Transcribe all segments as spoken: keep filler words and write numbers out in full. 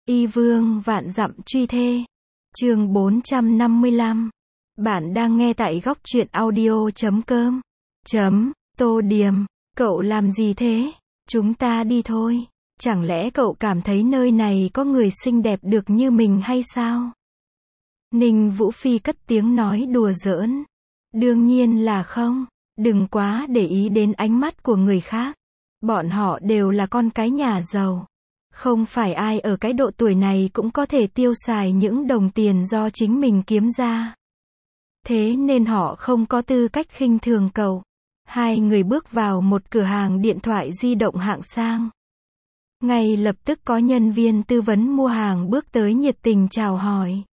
Y vương vạn dặm truy thê. Chương bốn trăm năm mươi lăm. Bạn đang nghe tại góc truyện audio chấm com. Chấm, Tô Điềm, cậu làm gì thế? Chúng ta đi thôi. Chẳng lẽ cậu cảm thấy nơi này có người xinh đẹp được như mình hay sao? Ninh Vũ Phi cất tiếng nói đùa giỡn. Đương nhiên là không. Đừng quá để ý đến ánh mắt của người khác. Bọn họ đều là con cái nhà giàu. Không phải ai ở cái độ tuổi này cũng có thể tiêu xài những đồng tiền do chính mình kiếm ra. Thế nên họ không có tư cách khinh thường cậu. Hai người bước vào một cửa hàng điện thoại di động hạng sang. Ngay lập tức có nhân viên tư vấn mua hàng bước tới nhiệt tình chào hỏi.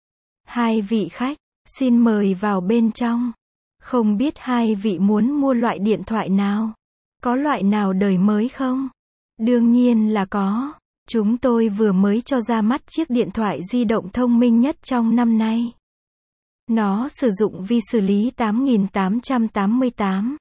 Hai vị khách, xin mời vào bên trong. Không biết hai vị muốn mua loại điện thoại nào? Có loại nào đời mới không? Đương nhiên là có. Chúng tôi vừa mới cho ra mắt chiếc điện thoại di động thông minh nhất trong năm nay. Nó sử dụng vi xử lý tám nghìn tám trăm tám mươi tám.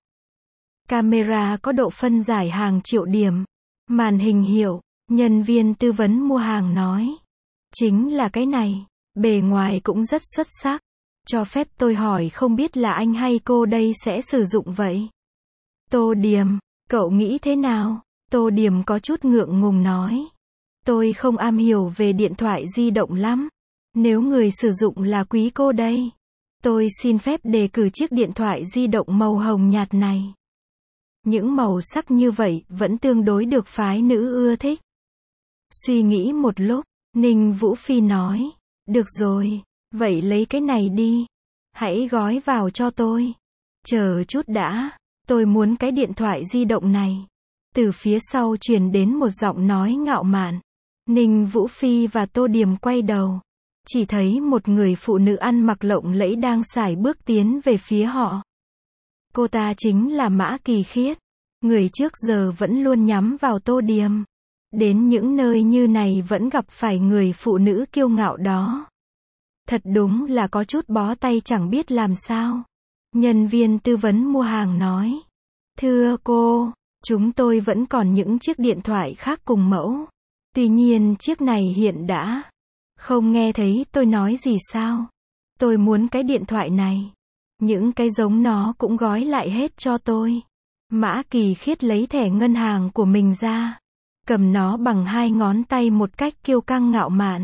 Camera có độ phân giải hàng triệu điểm. Màn hình hiệu, nhân viên tư vấn mua hàng nói. Chính là cái này. Bề ngoài cũng rất xuất sắc. Cho phép tôi hỏi không biết là anh hay cô đây sẽ sử dụng vậy? Tô Điềm, cậu nghĩ thế nào? Tô Điềm có chút ngượng ngùng nói. Tôi không am hiểu về điện thoại di động lắm. Nếu người sử dụng là quý cô đây, tôi xin phép đề cử chiếc điện thoại di động màu hồng nhạt này. Những màu sắc như vậy vẫn tương đối được phái nữ ưa thích. Suy nghĩ một lúc, Ninh Vũ Phi nói. Được rồi, vậy lấy cái này đi. Hãy gói vào cho tôi. Chờ chút đã, tôi muốn cái điện thoại di động này. Từ phía sau truyền đến một giọng nói ngạo mạn. Ninh Vũ Phi và Tô Điềm quay đầu. Chỉ thấy một người phụ nữ ăn mặc lộng lẫy đang sải bước tiến về phía họ. Cô ta chính là Mã Kỳ Khiết. Người trước giờ vẫn luôn nhắm vào Tô Điềm. Đến những nơi như này vẫn gặp phải người phụ nữ kiêu ngạo đó. Thật đúng là có chút bó tay chẳng biết làm sao. Nhân viên tư vấn mua hàng nói. Thưa cô, chúng tôi vẫn còn những chiếc điện thoại khác cùng mẫu. Tuy nhiên chiếc này hiện đã. Không nghe thấy tôi nói gì sao? Tôi muốn cái điện thoại này. Những cái giống nó cũng gói lại hết cho tôi. Mã Kỳ Khiết lấy thẻ ngân hàng của mình ra. Cầm nó bằng hai ngón tay một cách kiêu căng ngạo mạn.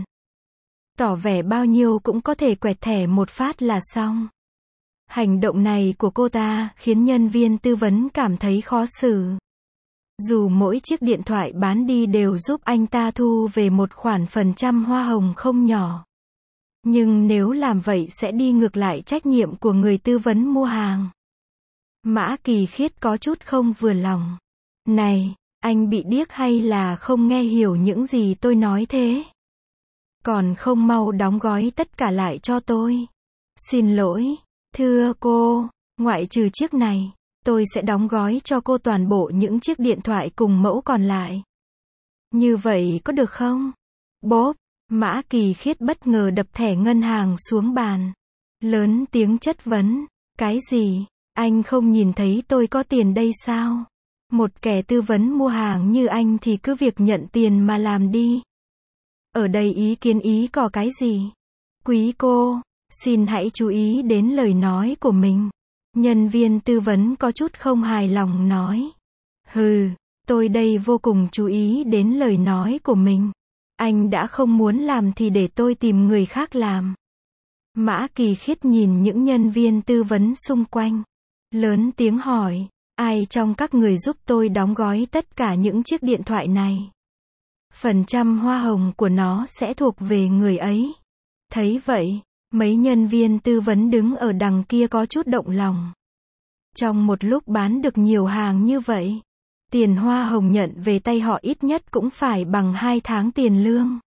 Tỏ vẻ bao nhiêu cũng có thể quẹt thẻ một phát là xong. Hành động này của cô ta khiến nhân viên tư vấn cảm thấy khó xử. Dù mỗi chiếc điện thoại bán đi đều giúp anh ta thu về một khoản phần trăm hoa hồng không nhỏ. Nhưng nếu làm vậy sẽ đi ngược lại trách nhiệm của người tư vấn mua hàng. Mã Kỳ Khiết có chút không vừa lòng. Này, anh bị điếc hay là không nghe hiểu những gì tôi nói thế? Còn không mau đóng gói tất cả lại cho tôi. Xin lỗi, thưa cô, ngoại trừ chiếc này, tôi sẽ đóng gói cho cô toàn bộ những chiếc điện thoại cùng mẫu còn lại. Như vậy có được không? Bốp, Mã Kỳ Khiết bất ngờ đập thẻ ngân hàng xuống bàn. Lớn tiếng chất vấn. Cái gì? Anh không nhìn thấy tôi có tiền đây sao? Một kẻ tư vấn mua hàng như anh thì cứ việc nhận tiền mà làm đi. Ở đây ý kiến ý có cái gì? Quý cô, xin hãy chú ý đến lời nói của mình. Nhân viên tư vấn có chút không hài lòng nói. Hừ, tôi đây vô cùng chú ý đến lời nói của mình. Anh đã không muốn làm thì để tôi tìm người khác làm. Mã Kỳ Khiết nhìn những nhân viên tư vấn xung quanh. Lớn tiếng hỏi, ai trong các người giúp tôi đóng gói tất cả những chiếc điện thoại này? Phần trăm hoa hồng của nó sẽ thuộc về người ấy. Thấy vậy, mấy nhân viên tư vấn đứng ở đằng kia có chút động lòng. Trong một lúc bán được nhiều hàng như vậy, tiền hoa hồng nhận về tay họ ít nhất cũng phải bằng hai tháng tiền lương.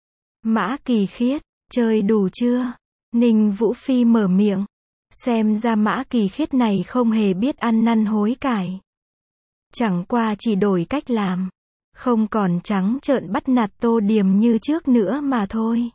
Mã Kỳ Khiết, chơi đủ chưa? Ninh Vũ Phi mở miệng. Xem ra Mã Kỳ Khiết này không hề biết ăn năn hối cải. Chẳng qua chỉ đổi cách làm. Không còn trắng trợn bắt nạt Tô Điềm như trước nữa mà thôi.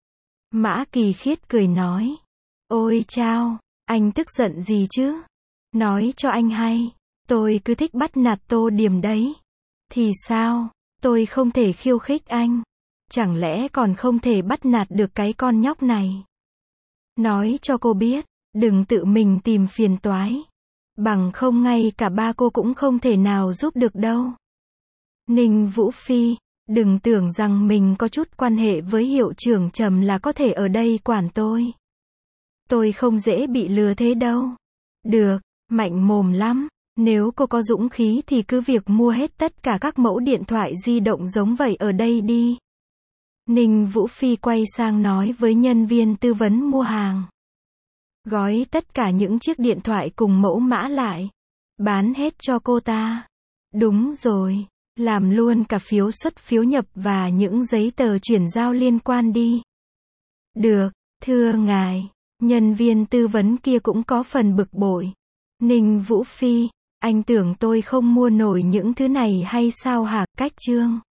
Mã Kỳ Khiết cười nói. Ôi chao, anh tức giận gì chứ? Nói cho anh hay, tôi cứ thích bắt nạt Tô Điềm đấy. Thì sao, tôi không thể khiêu khích anh. chẳng lẽ còn không thể bắt nạt được cái con nhóc này. Nói cho cô biết, đừng tự mình tìm phiền toái. Bằng không ngay cả ba cô cũng không thể nào giúp được đâu. Ninh Vũ Phi, đừng tưởng rằng mình có chút quan hệ với hiệu trưởng Trầm là có thể ở đây quản tôi. Tôi không dễ bị lừa thế đâu. Được, mạnh mồm lắm. Nếu cô có dũng khí thì cứ việc mua hết tất cả các mẫu điện thoại di động giống vậy ở đây đi. Ninh Vũ Phi quay sang nói với nhân viên tư vấn mua hàng. Gói tất cả những chiếc điện thoại cùng mẫu mã lại. Bán hết cho cô ta. Đúng rồi. Làm luôn cả phiếu xuất phiếu nhập và những giấy tờ chuyển giao liên quan đi. Được, thưa ngài. Nhân viên tư vấn kia cũng có phần bực bội. Ninh Vũ Phi, anh tưởng tôi không mua nổi những thứ này hay sao hả? Cách chương